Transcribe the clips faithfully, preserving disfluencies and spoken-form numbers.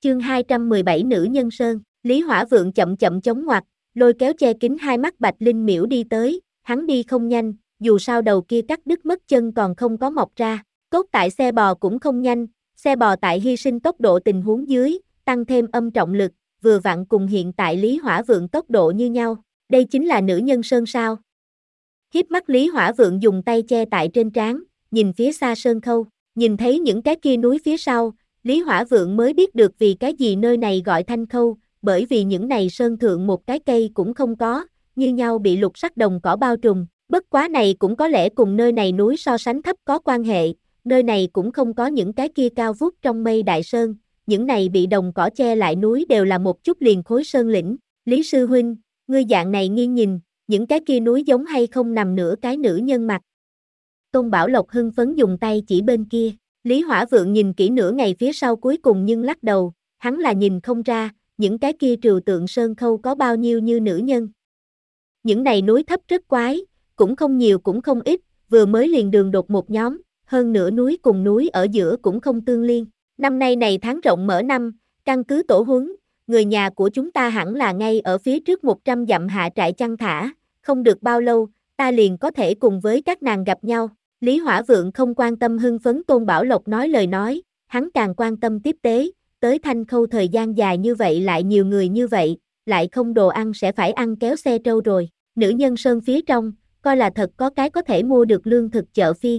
Chương hai trăm mười bảy Nữ Nhân Sơn, Lý Hỏa Vượng chậm chậm chống ngoặt, lôi kéo che kín hai mắt Bạch Linh Miễu đi tới, hắn đi không nhanh, dù sao đầu kia cắt đứt mất chân còn không có mọc ra, cốt tại xe bò cũng không nhanh, xe bò tại hy sinh tốc độ tình huống dưới, tăng thêm âm trọng lực, vừa vặn cùng hiện tại Lý Hỏa Vượng tốc độ như nhau, đây chính là Nữ Nhân Sơn sao? Hiếp mắt Lý Hỏa Vượng dùng tay che tại trên trán, nhìn phía xa sơn khâu, nhìn thấy những cái kia núi phía sau, Lý Hỏa Vượng mới biết được vì cái gì nơi này gọi Thanh Khâu, bởi vì những này sơn thượng một cái cây cũng không có, như nhau bị lục sắc đồng cỏ bao trùm, bất quá này cũng có lẽ cùng nơi này núi so sánh thấp có quan hệ, nơi này cũng không có những cái kia cao vút trong mây đại sơn, những này bị đồng cỏ che lại núi đều là một chút liền khối sơn lĩnh, Lý Sư Huynh, ngươi dạng này nghiêng nhìn, những cái kia núi giống hay không nằm nửa cái nữ nhân mặt. Tôn Bảo Lộc hưng phấn dùng tay chỉ bên kia, Lý Hỏa Vượng nhìn kỹ nửa ngày phía sau cuối cùng nhưng lắc đầu, hắn là nhìn không ra, những cái kia trừu tượng sơn khâu có bao nhiêu như nữ nhân. Những này núi thấp rất quái, cũng không nhiều cũng không ít, vừa mới liền đường đột một nhóm, hơn nữa núi cùng núi ở giữa cũng không tương liên. Năm nay này tháng rộng mở năm, căn cứ tổ huấn, người nhà của chúng ta hẳn là ngay ở phía trước một trăm dặm hạ trại chăn thả, không được bao lâu, ta liền có thể cùng với các nàng gặp nhau. Lý Hỏa Vượng không quan tâm hưng phấn Tôn Bảo Lộc nói lời nói, hắn càng quan tâm tiếp tế, tới Thanh Khâu thời gian dài như vậy lại nhiều người như vậy, lại không đồ ăn sẽ phải ăn kéo xe trâu rồi. Nữ Nhân Sơn phía trong, coi là thật có cái có thể mua được lương thực chợ phiên.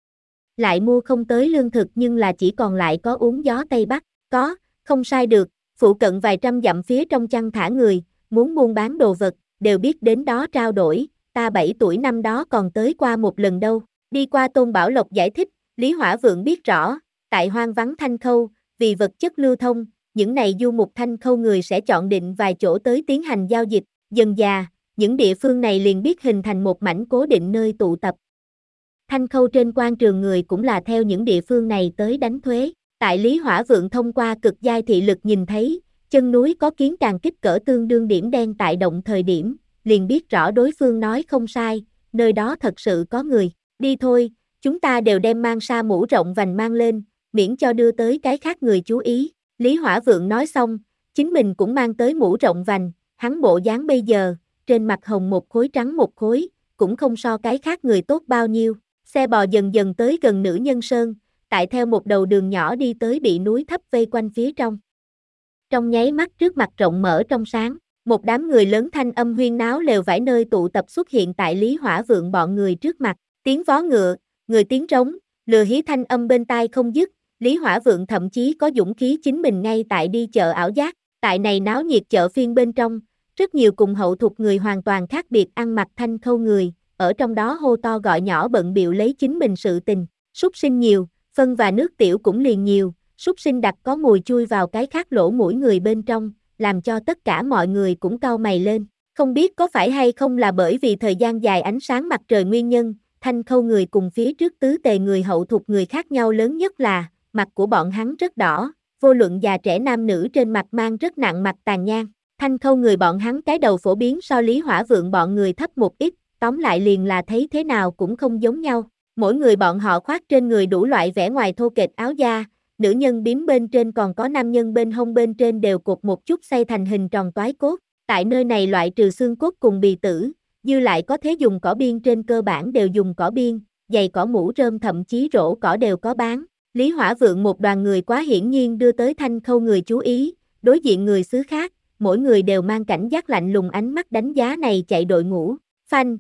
Lại mua không tới lương thực nhưng là chỉ còn lại có uống gió Tây Bắc, có, không sai được, phụ cận vài trăm dặm phía trong chăn thả người, muốn buôn bán đồ vật, đều biết đến đó trao đổi, ta bảy tuổi năm đó còn tới qua một lần đâu. Đi qua Tôn Bảo Lộc giải thích, Lý Hỏa Vượng biết rõ, tại hoang vắng Thanh Khâu, vì vật chất lưu thông, những này du mục Thanh Khâu người sẽ chọn định vài chỗ tới tiến hành giao dịch, dần dà, những địa phương này liền biết hình thành một mảnh cố định nơi tụ tập. Thanh Khâu trên quan trường người cũng là theo những địa phương này tới đánh thuế, tại Lý Hỏa Vượng thông qua cực giai thị lực nhìn thấy, chân núi có kiến càng kích cỡ tương đương điểm đen tại động thời điểm, liền biết rõ đối phương nói không sai, nơi đó thật sự có người. Đi thôi, chúng ta đều đem mang sa mũ rộng vành mang lên, miễn cho đưa tới cái khác người chú ý. Lý Hỏa Vượng nói xong, chính mình cũng mang tới mũ rộng vành, hắn bộ dáng bây giờ, trên mặt hồng một khối trắng một khối, cũng không so cái khác người tốt bao nhiêu. Xe bò dần dần tới gần Nữ Nhân Sơn, tại theo một đầu đường nhỏ đi tới bị núi thấp vây quanh phía trong. Trong nháy mắt trước mặt rộng mở trong sáng, một đám người lớn thanh âm huyên náo lều vải nơi tụ tập xuất hiện tại Lý Hỏa Vượng bọn người trước mặt. Tiếng vó ngựa, người tiếng trống, lừa hí thanh âm bên tai không dứt, Lý Hỏa Vượng thậm chí có dũng khí chính mình ngay tại đi chợ ảo giác, tại này náo nhiệt chợ phiên bên trong, rất nhiều cùng hậu thuộc người hoàn toàn khác biệt ăn mặc Thanh Khâu người, ở trong đó hô to gọi nhỏ bận bịu lấy chính mình sự tình, súc sinh nhiều, phân và nước tiểu cũng liền nhiều, súc sinh đặc có mùi chui vào cái khác lỗ mũi người bên trong, làm cho tất cả mọi người cũng cau mày lên, không biết có phải hay không là bởi vì thời gian dài ánh sáng mặt trời nguyên nhân. Thanh Khâu người cùng phía trước tứ tề người hậu thuộc người khác nhau lớn nhất là, mặt của bọn hắn rất đỏ, vô luận già trẻ nam nữ trên mặt mang rất nặng mặt tàn nhang. Thanh Khâu người bọn hắn cái đầu phổ biến so Lý Hỏa Vượng bọn người thấp một ít, tóm lại liền là thấy thế nào cũng không giống nhau. Mỗi người bọn họ khoác trên người đủ loại vẻ ngoài thô kệch áo da, nữ nhân bím bên trên còn có nam nhân bên hông bên trên đều cột một chút xây thành hình tròn toái cốt. Tại nơi này loại trừ xương cốt cùng bì tử, dư lại có thế dùng cỏ biên trên cơ bản đều dùng cỏ biên, giày cỏ mũ rơm thậm chí rổ cỏ đều có bán. Lý Hỏa Vượng một đoàn người quá hiển nhiên đưa tới Thanh Khâu người chú ý, đối diện người xứ khác, mỗi người đều mang cảnh giác lạnh lùng ánh mắt đánh giá này chạy đội ngũ. Phanh.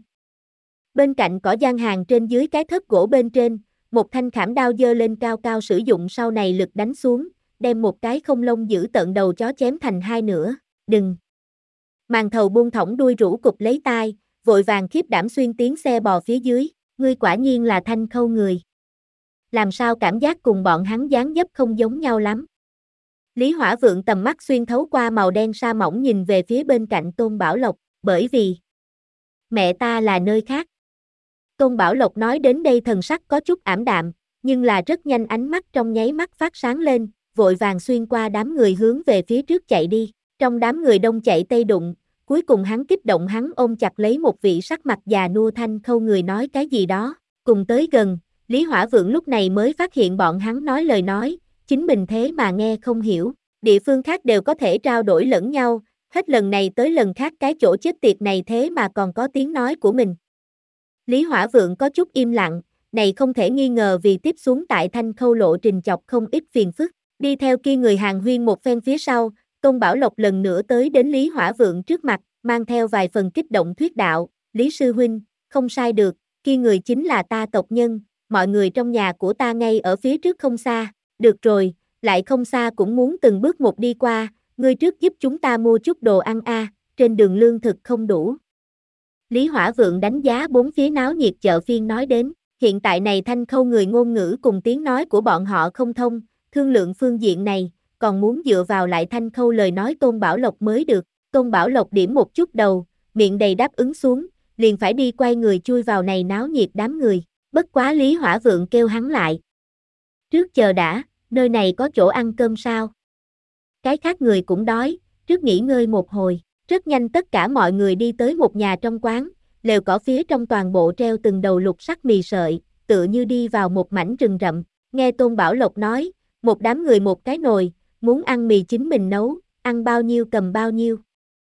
Bên cạnh cỏ gian hàng trên dưới cái thớt gỗ bên trên, một thanh khảm đao dơ lên cao cao sử dụng sau này lực đánh xuống, đem một cái không lông giữ tận đầu chó chém thành hai nửa. Đừng. Màn thầu buông thõng đuôi rũ cụp lấy tai, vội vàng khiếp đảm xuyên tiếng xe bò phía dưới, ngươi quả nhiên là Thanh Khâu người. Làm sao cảm giác cùng bọn hắn dáng dấp không giống nhau lắm. Lý Hỏa Vượng tầm mắt xuyên thấu qua màu đen sa mỏng nhìn về phía bên cạnh Tôn Bảo Lộc, bởi vì mẹ ta là nơi khác. Tôn Bảo Lộc nói đến đây thần sắc có chút ảm đạm, nhưng là rất nhanh ánh mắt trong nháy mắt phát sáng lên, vội vàng xuyên qua đám người hướng về phía trước chạy đi, trong đám người đông chạy tây đụng. Cuối cùng hắn kích động hắn ôm chặt lấy một vị sắc mặt già nua Thanh Khâu người nói cái gì đó, cùng tới gần, Lý Hỏa Vượng lúc này mới phát hiện bọn hắn nói lời nói, chính mình thế mà nghe không hiểu, địa phương khác đều có thể trao đổi lẫn nhau, hết lần này tới lần khác cái chỗ chết tiệt này thế mà còn có tiếng nói của mình. Lý Hỏa Vượng có chút im lặng, này không thể nghi ngờ vì tiếp xuống tại Thanh Khâu lộ trình chọc không ít phiền phức. Đi theo kia người Hàn Huyên một phen phía sau, Tôn Bảo Lộc lần nữa tới đến Lý Hỏa Vượng trước mặt, mang theo vài phần kích động thuyết đạo, Lý Sư Huynh, không sai được, kia người chính là ta tộc nhân, mọi người trong nhà của ta ngay ở phía trước không xa, được rồi, lại không xa cũng muốn từng bước một đi qua, ngươi trước giúp chúng ta mua chút đồ ăn a, trên đường lương thực không đủ. Lý Hỏa Vượng đánh giá bốn phía náo nhiệt chợ phiên nói đến, hiện tại này Thanh Khâu người ngôn ngữ cùng tiếng nói của bọn họ không thông, thương lượng phương diện này, còn muốn dựa vào lại Thanh Khâu lời nói Tôn Bảo Lộc mới được. Tôn Bảo Lộc điểm một chút đầu, miệng đầy đáp ứng xuống, liền phải đi quay người chui vào này náo nhiệt đám người, bất quá Lý Hỏa Vượng kêu hắn lại. Trước chờ đã, nơi này có chỗ ăn cơm sao? Cái khác người cũng đói, trước nghỉ ngơi một hồi, rất nhanh tất cả mọi người đi tới một nhà trong quán, lều cỏ phía trong toàn bộ treo từng đầu lục sắc mì sợi, tựa như đi vào một mảnh rừng rậm, nghe Tôn Bảo Lộc nói, một đám người một cái nồi, muốn ăn mì chính mình nấu, ăn bao nhiêu cầm bao nhiêu.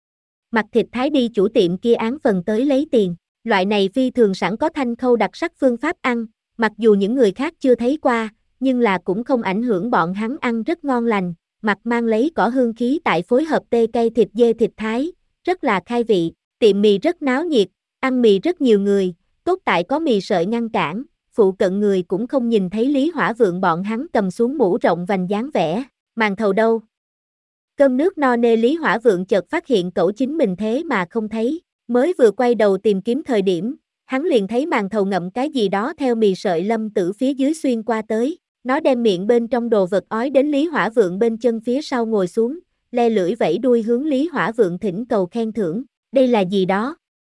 Mặt thịt thái đi chủ tiệm kia án phần tới lấy tiền, loại này phi thường sẵn có Thanh Khâu đặc sắc phương pháp ăn, mặc dù những người khác chưa thấy qua, nhưng là cũng không ảnh hưởng bọn hắn ăn rất ngon lành, mặt mang lấy cỏ hương khí tại phối hợp tê cây thịt dê thịt thái, rất là khai vị, tiệm mì rất náo nhiệt, ăn mì rất nhiều người, tốt tại có mì sợi ngăn cản, phụ cận người cũng không nhìn thấy Lý Hỏa Vượng bọn hắn cầm xuống mũ rộng vành dáng vẻ, màn thầu đâu. Cơm nước no nê Lý Hỏa Vượng chợt phát hiện cậu chính mình thế mà không thấy, mới vừa quay đầu tìm kiếm thời điểm, hắn liền thấy màn thầu ngậm cái gì đó theo mì sợi Lâm Tử phía dưới xuyên qua tới, nó đem miệng bên trong đồ vật ói đến Lý Hỏa Vượng bên chân phía sau ngồi xuống, le lưỡi vẫy đuôi hướng Lý Hỏa Vượng thỉnh cầu khen thưởng, đây là gì đó?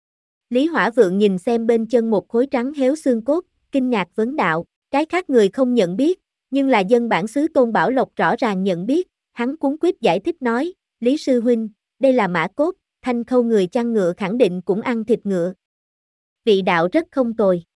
Lý Hỏa Vượng nhìn xem bên chân một khối trắng héo xương cốt, kinh ngạc vấn đạo, cái khác người không nhận biết, nhưng là dân bản xứ Tôn Bảo Lộc rõ ràng nhận biết, hắn cuống quýt giải thích nói, Lý Sư Huynh, đây là mã cốt, Thanh Khâu người chăn ngựa khẳng định cũng ăn thịt ngựa. Vị đạo rất không tồi.